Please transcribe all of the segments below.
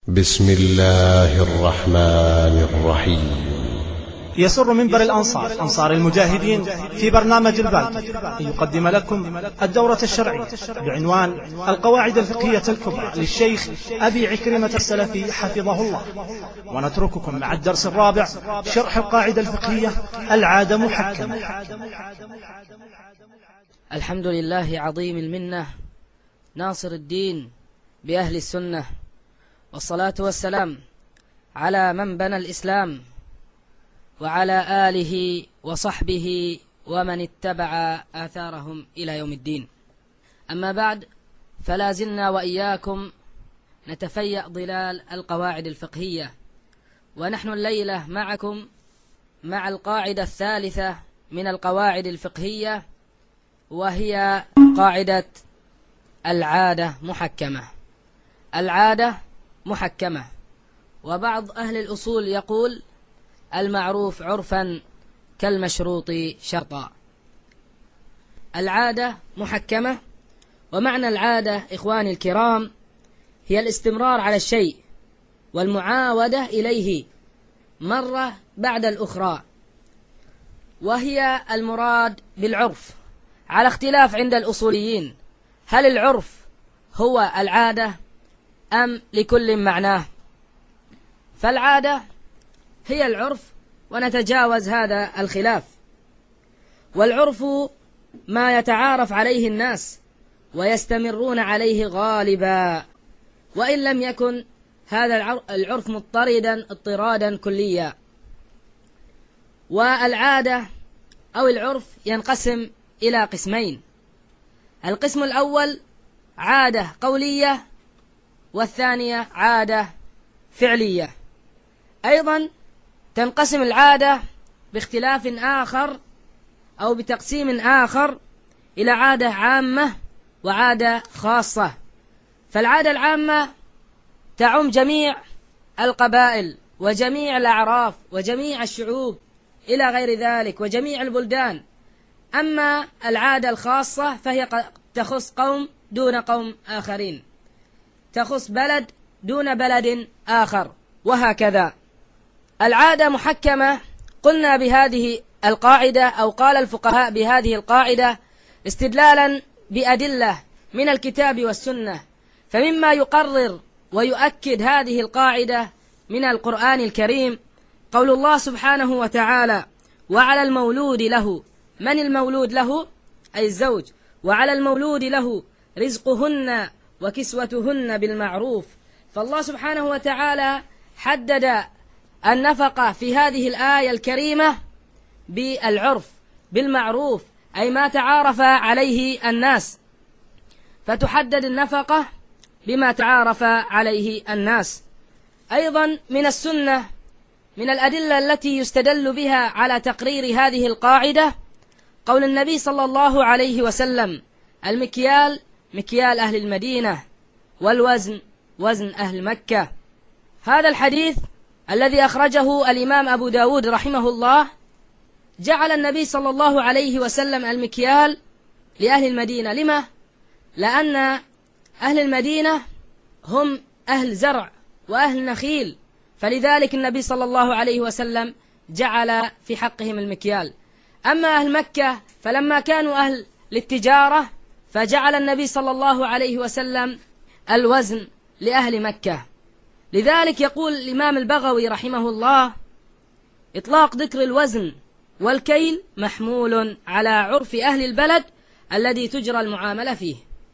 بسم الله الرحمن الرحيم. يسر منبر الأنصار أنصار المجاهدين في برنامج البالغ أن يقدم لكم الدورة الشرعية بعنوان القواعد الفقهية الكبرى للشيخ أبي عكرمة السلفي حفظه الله. ونترككم مع الدرس الرابع، شرح القاعدة الفقهية العادة محكمة. الحمد لله عظيم المنة ناصر الدين بأهل السنة، والصلاة والسلام على من بنى الإسلام وعلى آله وصحبه ومن اتبع آثارهم إلى يوم الدين. أما بعد، فلا زلنا وإياكم نتفيأ ظلال القواعد الفقهية، ونحن الليلة معكم مع القاعدة الثالثة من القواعد الفقهية، وهي قاعدة العادة محكمة. العادة محكمة، وبعض أهل الأصول يقول المعروف عرفا كالمشروط شرطا. العادة محكمة، ومعنى العادة إخواني الكرام هي الاستمرار على الشيء والمعاودة إليه مرة بعد الأخرى، وهي المراد بالعرف على اختلاف عند الأصوليين، هل العرف هو العادة أم لكل معناه؟ فالعادة هي العرف، ونتجاوز هذا الخلاف. والعرف ما يتعارف عليه الناس ويستمرون عليه غالبا، وإن لم يكن هذا العرف مضطردا اضطرادا كليا. والعادة أو العرف ينقسم إلى قسمين: القسم الأول عادة قولية، والثانية عادة فعلية. أيضا تنقسم العادة باختلاف آخر أو بتقسيم آخر إلى عادة عامة وعادة خاصة. فالعادة العامة تعم جميع القبائل وجميع الأعراف وجميع الشعوب إلى غير ذلك وجميع البلدان. أما العادة الخاصة فهي تخص قوم دون قوم آخرين، تخص بلد دون بلد آخر، وهكذا. العادة محكمة قلنا بهذه القاعدة، أو قال الفقهاء بهذه القاعدة استدلالا بأدلة من الكتاب والسنة. فمما يقرر ويؤكد هذه القاعدة من القرآن الكريم قول الله سبحانه وتعالى: وعلى المولود له. من المولود له؟ أي الزوج. وعلى المولود له رزقهن وكسوتهن بالمعروف. فالله سبحانه وتعالى حدد النفقة في هذه الآية الكريمة بالعرف بالمعروف، أي ما تعارف عليه الناس، فتحدد النفقة بما تعارف عليه الناس. أيضا من السنة من الأدلة التي يستدل بها على تقرير هذه القاعدة قول النبي صلى الله عليه وسلم: المكيال مكيال أهل المدينة، والوزن وزن أهل مكة. هذا الحديث الذي أخرجه الإمام أبو داود رحمه الله جعل النبي صلى الله عليه وسلم المكيال لأهل المدينة. لما؟ لأن أهل المدينة هم أهل زرع وأهل نخيل، فلذلك النبي صلى الله عليه وسلم جعل في حقهم المكيال. أما أهل مكة فلما كانوا أهل للتجارة فجعل النبي صلى الله عليه وسلم الوزن لأهل مكة. لذلك يقول الإمام البغوي رحمه الله: إطلاق ذكر الوزن والكيل محمول على عرف أهل البلد الذي تجرى المعاملة فيه.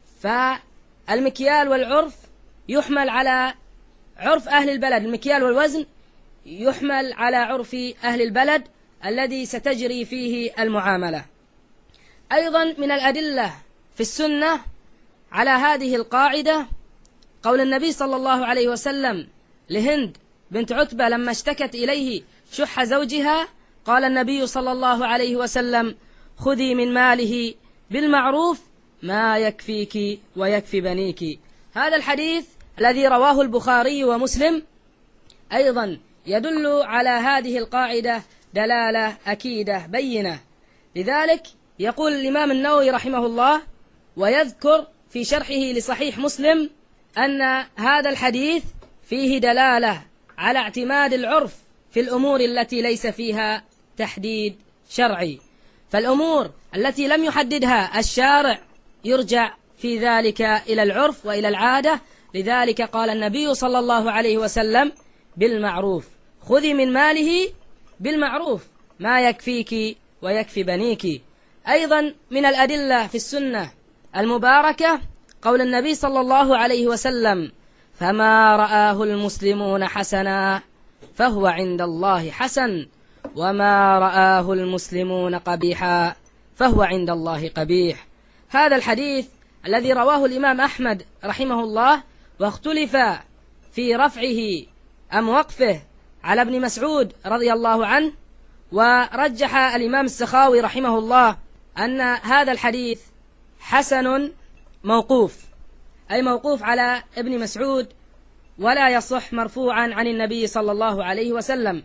فالمكيال والعرف يحمل على عرف أهل البلد، المكيال والوزن يحمل على عرف أهل البلد الذي ستجري فيه المعاملة. أيضا من الأدلة في السنة على هذه القاعدة قول النبي صلى الله عليه وسلم لهند بنت عتبة لما اشتكت إليه شح زوجها، قال النبي صلى الله عليه وسلم: خذي من ماله بالمعروف ما يكفيك ويكفي بنيك. هذا الحديث الذي رواه البخاري ومسلم أيضا يدل على هذه القاعدة دلالة أكيدة بينة. لذلك يقول الإمام النووي رحمه الله ويذكر في شرحه لصحيح مسلم أن هذا الحديث فيه دلالة على اعتماد العرف في الأمور التي ليس فيها تحديد شرعي، فالأمور التي لم يحددها الشارع يرجع في ذلك إلى العرف وإلى العادة. لذلك قال النبي صلى الله عليه وسلم بالمعروف، خذي من ماله بالمعروف ما يكفيك ويكفي بنيك. أيضا من الأدلة في السنة المباركة قول النبي صلى الله عليه وسلم: فما رآه المسلمون حسنا فهو عند الله حسن، وما رآه المسلمون قبيحا فهو عند الله قبيح. هذا الحديث الذي رواه الإمام أحمد رحمه الله، واختلف في رفعه أم وقفه على ابن مسعود رضي الله عنه، ورجح الإمام السخاوي رحمه الله أن هذا الحديث حسن موقوف، أي موقوف على ابن مسعود، ولا يصح مرفوعا عن النبي صلى الله عليه وسلم.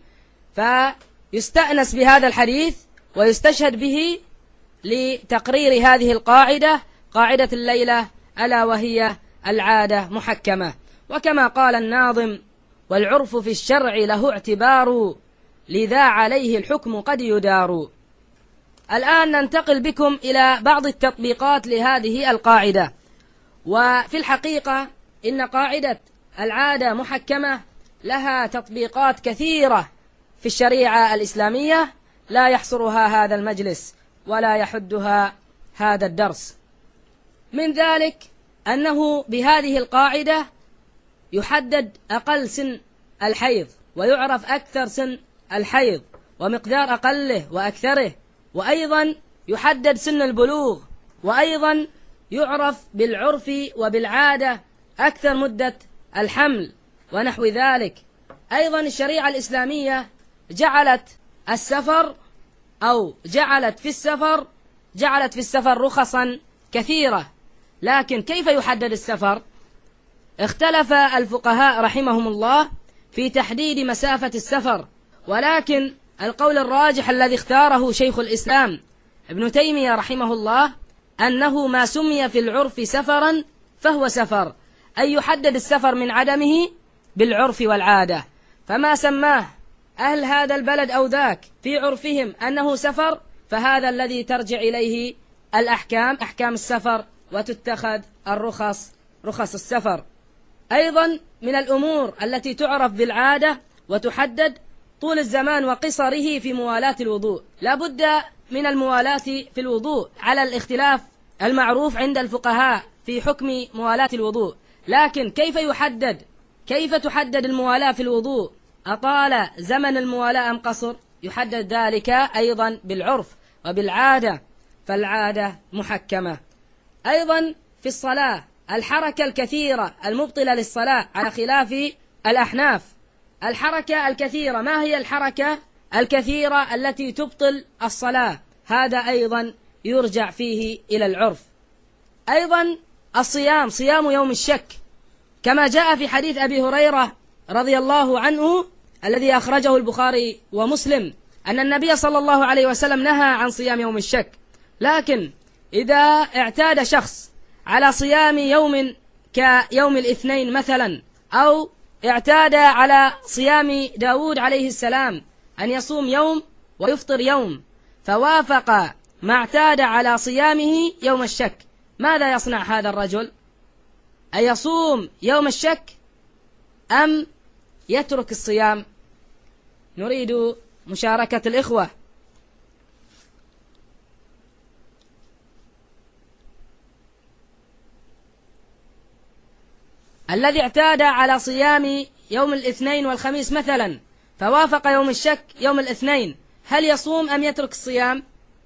فيستأنس بهذا الحديث ويستشهد به لتقرير هذه القاعدة، قاعدة الليلة، ألا وهي العادة محكمة. وكما قال الناظم: والعرف في الشرع له اعتبار، لذا عليه الحكم قد يدار. الآن ننتقل بكم إلى بعض التطبيقات لهذه القاعدة. وفي الحقيقة إن قاعدة العادة محكمة لها تطبيقات كثيرة في الشريعة الإسلامية لا يحصرها هذا المجلس ولا يحدها هذا الدرس. من ذلك أنه بهذه القاعدة يحدد أقل سن الحيض، ويعرف أكثر سن الحيض ومقدار أقله وأكثره، وأيضا يحدد سن البلوغ، وأيضا يعرف بالعرف وبالعادة أكثر مدة الحمل ونحو ذلك. أيضا الشريعة الإسلامية جعلت في السفر رخصا كثيرة. لكن كيف يحدد السفر؟ اختلف الفقهاء رحمهم الله في تحديد مسافة السفر، ولكن القول الراجح الذي اختاره شيخ الإسلام ابن تيمية رحمه الله أنه ما سمي في العرف سفرا فهو سفر، أي يحدد السفر من عدمه بالعرف والعادة. فما سماه أهل هذا البلد أو ذاك في عرفهم أنه سفر، فهذا الذي ترجع إليه الأحكام، أحكام السفر، وتتخذ الرخص، رخص السفر. أيضا من الأمور التي تعرف بالعادة وتحدد طول الزمان وقصره في موالاة الوضوء. لا بد من الموالاة في الوضوء على الاختلاف المعروف عند الفقهاء في حكم موالاة الوضوء. لكن كيف تحدد الموالاة في الوضوء؟ أطال زمن الموالاة أم قصر؟ يحدد ذلك أيضا بالعرف وبالعادة، فالعادة محكمة. أيضا في الصلاة الحركة الكثيرة المبطلة للصلاة على خلاف الأحناف. الحركة الكثيرة، ما هي الحركة الكثيرة التي تبطل الصلاة؟ هذا أيضا يرجع فيه إلى العرف. أيضا الصيام، صيام يوم الشك، كما جاء في حديث أبي هريرة رضي الله عنه الذي أخرجه البخاري ومسلم أن النبي صلى الله عليه وسلم نهى عن صيام يوم الشك. لكن إذا اعتاد شخص على صيام يوم كيوم الاثنين مثلا، أو اعتاد على صيام داود عليه السلام أن يصوم يوم ويفطر يوم، فوافق ما اعتاد على صيامه يوم الشك، ماذا يصنع هذا الرجل؟ أيصوم يوم الشك أم يترك الصيام؟ نريد مشاركة الإخوة. الذي اعتاد على صيام يوم الاثنين والخميس مثلا، فوافق يوم الشك يوم الاثنين، هل يصوم أم يترك الصيام؟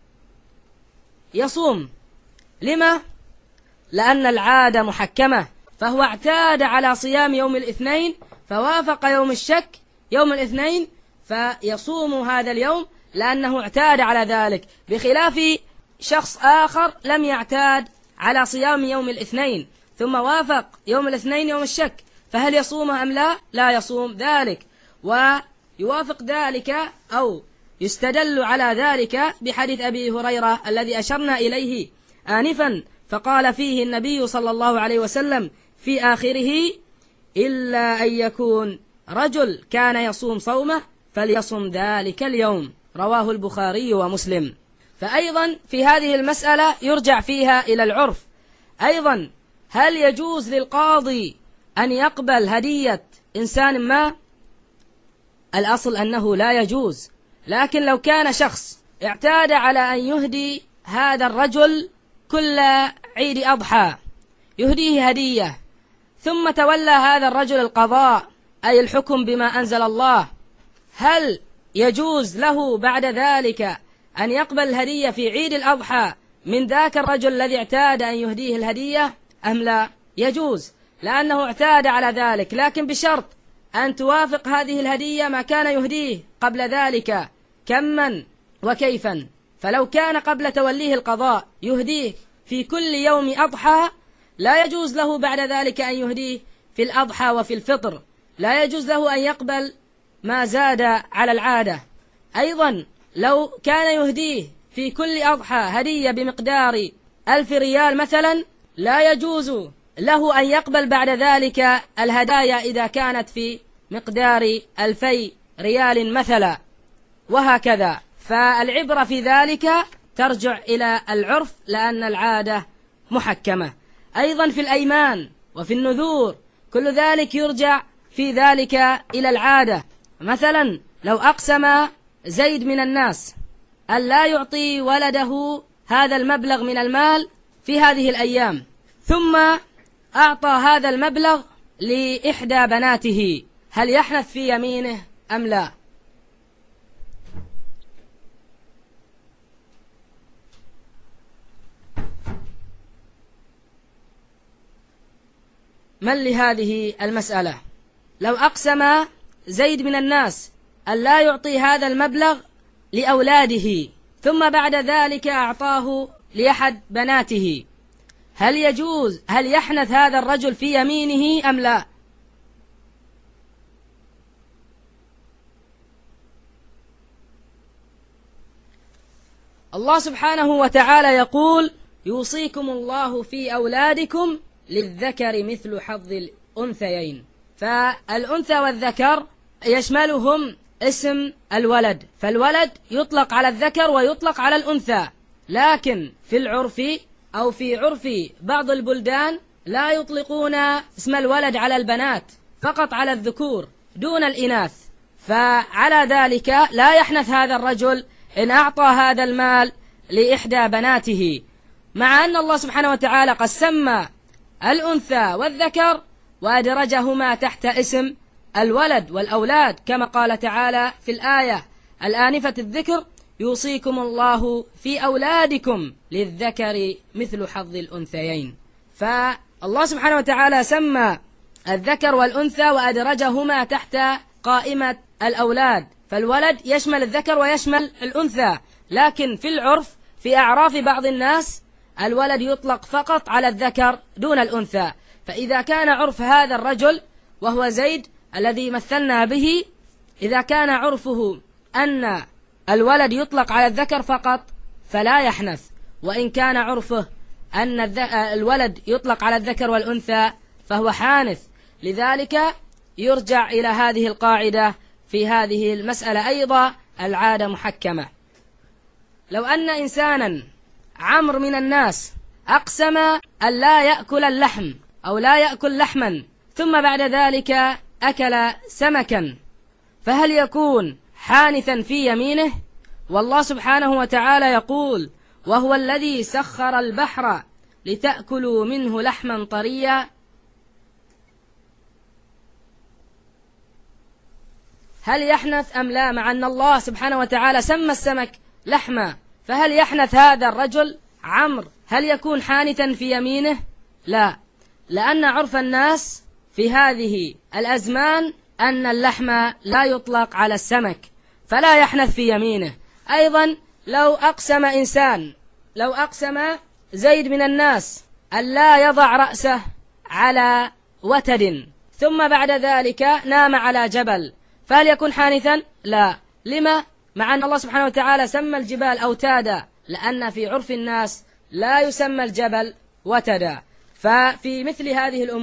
يصوم. لما؟ لأن العادة محكمة، فهو اعتاد على صيام يوم الاثنين فوافق يوم الشك يوم الاثنين، فيصوم هذا اليوم لأنه اعتاد على ذلك، بخلاف شخص آخر لم يعتاد على صيام يوم الاثنين ثم وافق يوم الاثنين يوم الشك، فهل يصومه أم لا؟ لا يصوم ذلك. ويوافق ذلك أو يستدل على ذلك بحديث أبي هريرة الذي أشرنا إليه آنفا، فقال فيه النبي صلى الله عليه وسلم في آخره: إلا أن يكون رجل كان يصوم صومه فليصم ذلك اليوم، رواه البخاري ومسلم. فأيضا في هذه المسألة يرجع فيها إلى العرف. أيضا هل يجوز للقاضي أن يقبل هدية إنسان ما؟ الأصل أنه لا يجوز، لكن لو كان شخص اعتاد على أن يهدي هذا الرجل كل عيد أضحى يهديه هدية، ثم تولى هذا الرجل القضاء أي الحكم بما أنزل الله، هل يجوز له بعد ذلك أن يقبل الهدية في عيد الأضحى من ذاك الرجل الذي اعتاد أن يهديه الهدية أم لا؟ يجوز، لأنه اعتاد على ذلك، لكن بشرط أن توافق هذه الهدية ما كان يهديه قبل ذلك كما وكيفا. فلو كان قبل توليه القضاء يهديه في كل يوم أضحى لا يجوز له بعد ذلك أن يهديه في الأضحى وفي الفطر، لا يجوز له أن يقبل ما زاد على العادة. أيضا لو كان يهديه في كل أضحى هدية بمقدار 1000 ريال مثلا لا يجوز له أن يقبل بعد ذلك الهدايا إذا كانت في مقدار 2000 ريال مثلا، وهكذا. فالعبرة في ذلك ترجع إلى العرف لأن العادة محكمة. أيضا في الأيمان وفي النذور كل ذلك يرجع في ذلك إلى العادة. مثلا لو أقسم زيد من الناس أن لا يعطي ولده هذا المبلغ من المال في هذه الأيام، ثم أعطى هذا المبلغ لإحدى بناته، هل يحنث في يمينه أم لا؟ من لهذه المسألة؟ لو أقسم زيد من الناس أن لا يعطي هذا المبلغ لأولاده ثم بعد ذلك أعطاه لأحد بناته، هل يجوز، هل يحنث هذا الرجل في يمينه أم لا؟ الله سبحانه وتعالى يقول: يوصيكم الله في أولادكم للذكر مثل حظ الأنثيين. فالأنثى والذكر يشملهم اسم الولد، فالولد يطلق على الذكر ويطلق على الأنثى، لكن في العرف أو في عرف بعض البلدان لا يطلقون اسم الولد على البنات، فقط على الذكور دون الإناث. فعلى ذلك لا يحنث هذا الرجل إن أعطى هذا المال لإحدى بناته، مع أن الله سبحانه وتعالى قد سمى الأنثى والذكر وأدرجهما تحت اسم الولد والأولاد، كما قال تعالى في الآية الآنفة الذكر: يوصيكم الله في أولادكم للذكر مثل حظ الأنثيين. فالله سبحانه وتعالى سمى الذكر والأنثى وأدرجهما تحت قائمة الأولاد، فالولد يشمل الذكر ويشمل الأنثى، لكن في العرف في أعراف بعض الناس الولد يطلق فقط على الذكر دون الأنثى. فإذا كان عرف هذا الرجل وهو زيد الذي مثلنا به، إذا كان عرفه أن الولد يطلق على الذكر فقط فلا يحنث، وإن كان عرفه أن الولد يطلق على الذكر والأنثى فهو حانث. لذلك يرجع إلى هذه القاعدة في هذه المسألة أيضا: العادة محكمة. لو أن إنسانا عمر من الناس أقسم أن لا يأكل اللحم أو لا يأكل لحما ثم بعد ذلك أكل سمكا، فهل يكون حانثا في يمينه؟ والله سبحانه وتعالى يقول: وهو الذي سخر البحر لتأكلوا منه لحما طريا. هل يحنث أم لا؟ مع أن الله سبحانه وتعالى سمى السمك لحما، فهل يحنث هذا الرجل عمرو؟ هل يكون حانثا في يمينه؟ لا، لأن عرف الناس في هذه الأزمان أن اللحم لا يطلق على السمك، فلا يحنث في يمينه. أيضا لو أقسم إنسان، لو أقسم زيد من الناس أن لا يضع رأسه على وتد ثم بعد ذلك نام على جبل، فهل يكون حانثا؟ لا. لما؟ مع أن الله سبحانه وتعالى سمى الجبال أوتادا، لأن في عرف الناس لا يسمى الجبل وتدا. ففي مثل هذه الأمور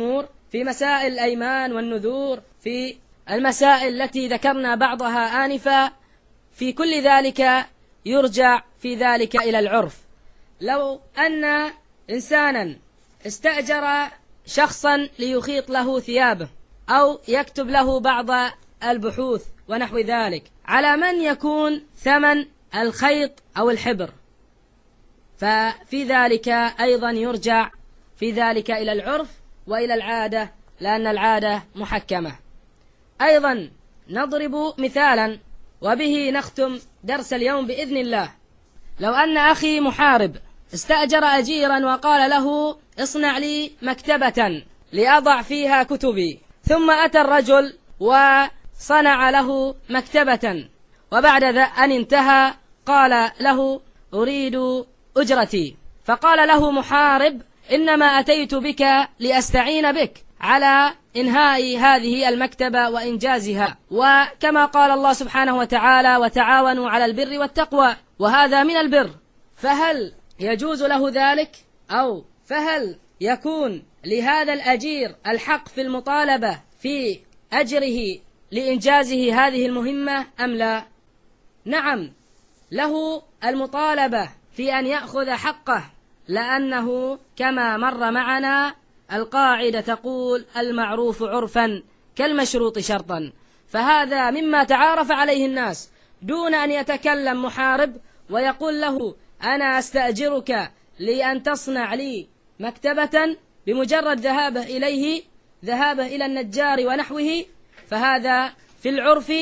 في مسائل الأيمان والنذور، في المسائل التي ذكرنا بعضها آنفا، في كل ذلك يرجع في ذلك إلى العرف. لو أن إنسانا استأجر شخصا ليخيط له ثيابه أو يكتب له بعض البحوث ونحو ذلك، على من يكون ثمن الخيط أو الحبر؟ ففي ذلك أيضا يرجع في ذلك إلى العرف وإلى العادة، لأن العادة محكمة. أيضا نضرب مثالا وبه نختم درس اليوم بإذن الله. لو أن أخي محارب استأجر أجيرا وقال له اصنع لي مكتبة لأضع فيها كتبي، ثم أتى الرجل وصنع له مكتبة، وبعد أن انتهى قال له أريد أجرتي، فقال له محارب إنما أتيت بك لأستعين بك على إنهاء هذه المكتبة وإنجازها، وكما قال الله سبحانه وتعالى وتعاونوا على البر والتقوى، وهذا من البر، فهل يجوز له ذلك؟ أو فهل يكون لهذا الأجير الحق في المطالبة في أجره لإنجازه هذه المهمة أم لا؟ نعم، له المطالبة في أن يأخذ حقه، لأنه كما مر معنا القاعدة تقول المعروف عرفا كالمشروط شرطا، فهذا مما تعارف عليه الناس، دون أن يتكلم محارب ويقول له أنا أستأجرك لأن تصنع لي مكتبة، بمجرد ذهابه إلى النجار ونحوه، فهذا في العرف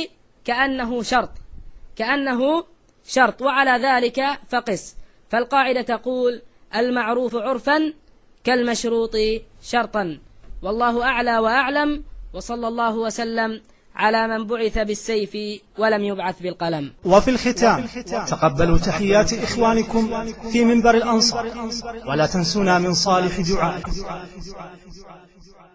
كأنه شرط، وعلى ذلك فقس. فالقاعدة تقول المعروف عرفا كالمشروط شرطا، والله أعلى وأعلم، وصلى الله وسلم على من بعث بالسيف ولم يبعث بالقلم. وفي الختام تقبلوا تحيات إخوانكم في منبر الأنصار، ولا تنسونا من صالح دعائكم.